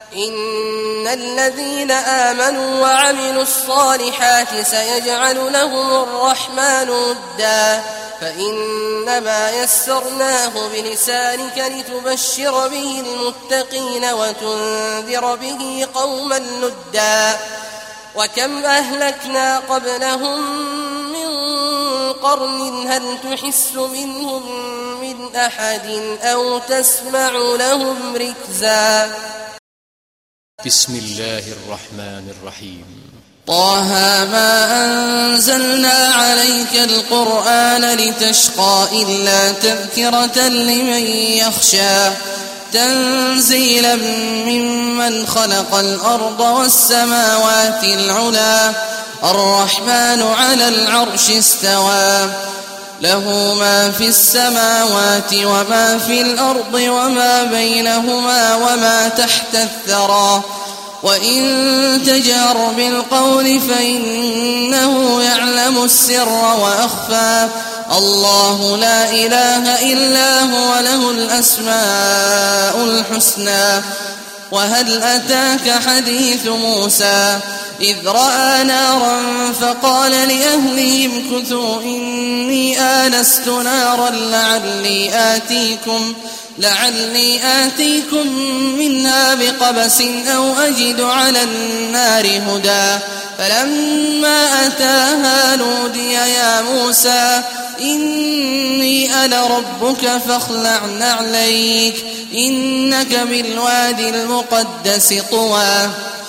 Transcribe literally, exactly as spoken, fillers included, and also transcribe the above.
إن الذين آمنوا وعملوا الصالحات سيجعل لهم الرحمن ودا فإنما يسرناه بلسانك لتبشر به المتقين وتنذر به قوما لدا وكم أهلكنا قبلهم من قرن هل تحس منهم من أحد أو تسمع لهم ركزا. بسم الله الرحمن الرحيم. طه ما أنزلنا عليك القرآن لتشقى إلا تذكرة لمن يخشى تنزيلا ممن خلق الأرض والسماوات العلى الرحمن على العرش استوى له ما في السماوات وما في الأرض وما بينهما وما تحت الثرى وإن تجهر بالقول فإنه يعلم السر وأخفى الله لا إله إلا هو له الأسماء الحسنى. وهل أتاك حديث موسى إذ رأى نارا فقال لأهلهم كثوا إني آنست نارا لعلي آتيكم لعلي آتيكم منها بقبس أو أجد على النار هدى فلما أتاها نودي يا موسى إني أنا ربك فاخلع نعليك إنك بالوادي المقدس طوى.